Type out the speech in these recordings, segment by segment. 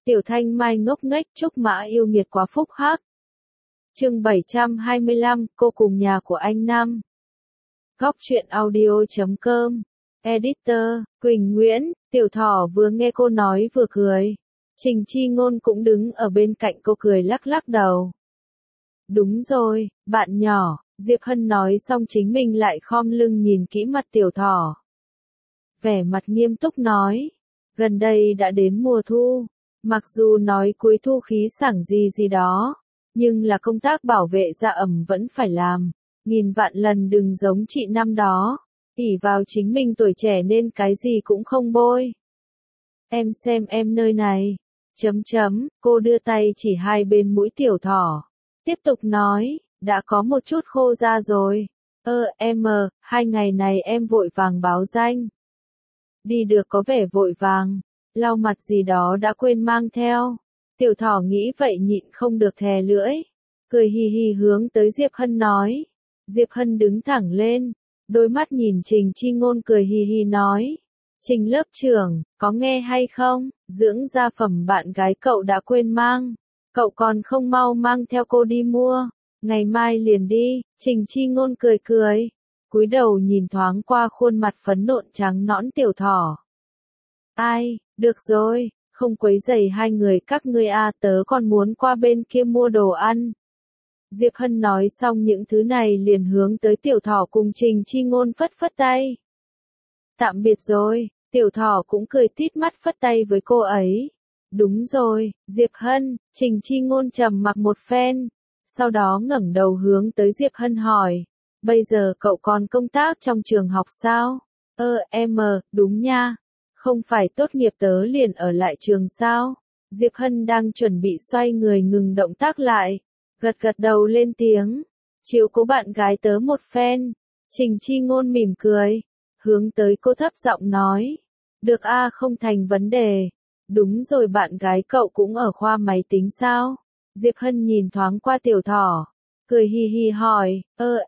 Tiểu Thanh Mai ngốc nghếch chúc Mã yêu nghiệt quá phúc hắc. Chương 725, cô cùng nhà của anh Nam. Góc truyện audio.com. Editor, Quỳnh Nguyễn. Tiểu Thỏ vừa nghe cô nói vừa cười. Trình Chi Ngôn cũng đứng ở bên cạnh cô cười lắc lắc đầu. Đúng rồi, bạn nhỏ, Diệp Hân nói xong chính mình lại khom lưng nhìn kỹ mặt Tiểu Thỏ. Vẻ mặt nghiêm túc nói, gần đây đã đến mùa thu, mặc dù nói cuối thu khí sảng gì đó, nhưng là công tác bảo vệ da ẩm vẫn phải làm, nghìn vạn lần đừng giống chị năm đó, ỷ vào chính mình tuổi trẻ nên cái gì cũng không bôi. Em xem em nơi này, cô đưa tay chỉ hai bên mũi Tiểu Thỏ, tiếp tục nói, đã có một chút khô da rồi, hai ngày này em vội vàng báo danh. Đi được có vẻ vội vàng, lau mặt gì đó đã quên mang theo. Tiểu Thỏ nghĩ vậy nhịn không được thè lưỡi, cười hì hì hướng tới Diệp Hân nói. Diệp Hân đứng thẳng lên, đôi mắt nhìn Trình Chi Ngôn cười hì hì nói. Trình lớp trưởng, có nghe hay không, dưỡng da phẩm bạn gái cậu đã quên mang, cậu còn không mau mang theo cô đi mua, ngày mai liền đi. Trình Chi Ngôn cười cười, cúi đầu nhìn thoáng qua khuôn mặt phấn nộn trắng nõn Tiểu Thỏ. Ai, được rồi, không quấy rầy hai người các ngươi à, tớ còn muốn qua bên kia mua đồ ăn. Diệp Hân nói xong những thứ này liền hướng tới Tiểu Thỏ cùng Trình Chi Ngôn phất phất tay. Tạm biệt rồi, Tiểu Thỏ cũng cười tít mắt phất tay với cô ấy. Đúng rồi, Diệp Hân. Trình Chi Ngôn trầm mặc một phen, sau đó ngẩng đầu hướng tới Diệp Hân hỏi, bây giờ cậu còn công tác trong trường học sao? Đúng nha. Không phải tốt nghiệp tớ liền ở lại trường sao? Diệp Hân đang chuẩn bị xoay người ngừng động tác lại, gật gật đầu lên tiếng, chiếu cố bạn gái tớ một phen. Trình Chi Ngôn mỉm cười, hướng tới cô thấp giọng nói, được a, không thành vấn đề. Đúng rồi, bạn gái cậu cũng ở khoa máy tính sao? Diệp Hân nhìn thoáng qua Tiểu Thỏ, cười hì hì hỏi,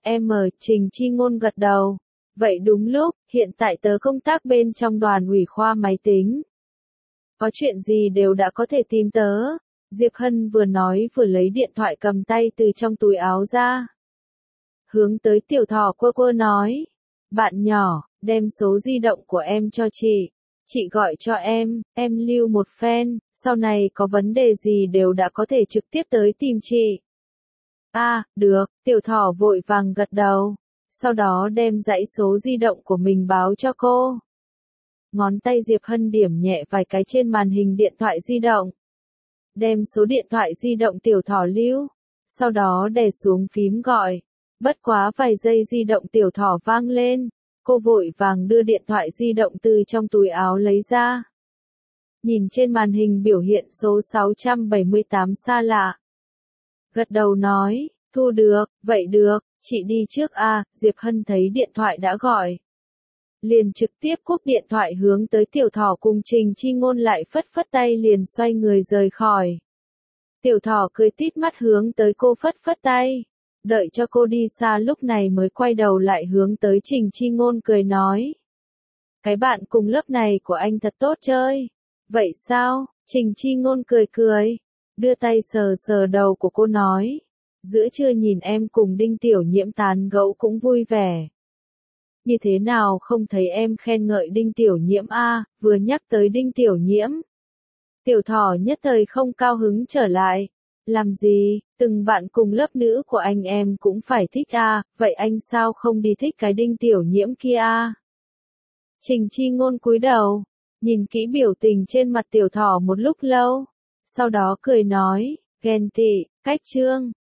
Trình Chi Ngôn gật đầu. Vậy đúng lúc, hiện tại tớ công tác bên trong đoàn ủy khoa máy tính. Có chuyện gì đều đã có thể tìm tớ. Diệp Hân vừa nói vừa lấy điện thoại cầm tay từ trong túi áo ra. Hướng tới Tiểu Thỏ quơ nói, bạn nhỏ, đem số di động của em cho chị gọi cho em lưu một phen, sau này có vấn đề gì đều đã có thể trực tiếp tới tìm chị. Được, Tiểu Thỏ vội vàng gật đầu, sau đó đem dãy số di động của mình báo cho cô. Ngón tay Diệp Hân điểm nhẹ vài cái trên màn hình điện thoại di động. Đem số điện thoại di động Tiểu Thỏ lưu, sau đó đè xuống phím gọi. Bất quá vài giây di động Tiểu Thỏ vang lên, cô vội vàng đưa điện thoại di động từ trong túi áo lấy ra. Nhìn trên màn hình biểu hiện số 678 xa lạ. Gật đầu nói, thu được, vậy được, chị đi trước a. Diệp Hân thấy điện thoại đã gọi, liền trực tiếp cúp điện thoại hướng tới Tiểu Thỏ cùng Trình Chi Ngôn lại phất phất tay liền xoay người rời khỏi. Tiểu Thỏ cười tít mắt hướng tới cô phất phất tay, đợi cho cô đi xa lúc này mới quay đầu lại hướng tới Trình Chi Ngôn cười nói. Cái bạn cùng lớp này của anh thật tốt chơi. Vậy sao? Trình Chi Ngôn cười cười, đưa tay sờ sờ đầu của cô nói. Giữa trưa nhìn em cùng Đinh Tiểu Nhiễm tán gẫu cũng vui vẻ. Như thế nào không thấy em khen ngợi Đinh Tiểu Nhiễm a? Vừa nhắc tới Đinh Tiểu Nhiễm, Tiểu Thỏ nhất thời không cao hứng trở lại. Làm gì, từng bạn cùng lớp nữ của anh em cũng phải thích a, vậy anh sao không đi thích cái Đinh Tiểu Nhiễm kia a? Trình Chi Ngôn cúi đầu, nhìn kỹ biểu tình trên mặt Tiểu Thỏ một lúc lâu, sau đó cười nói, ghen tị, cách trương.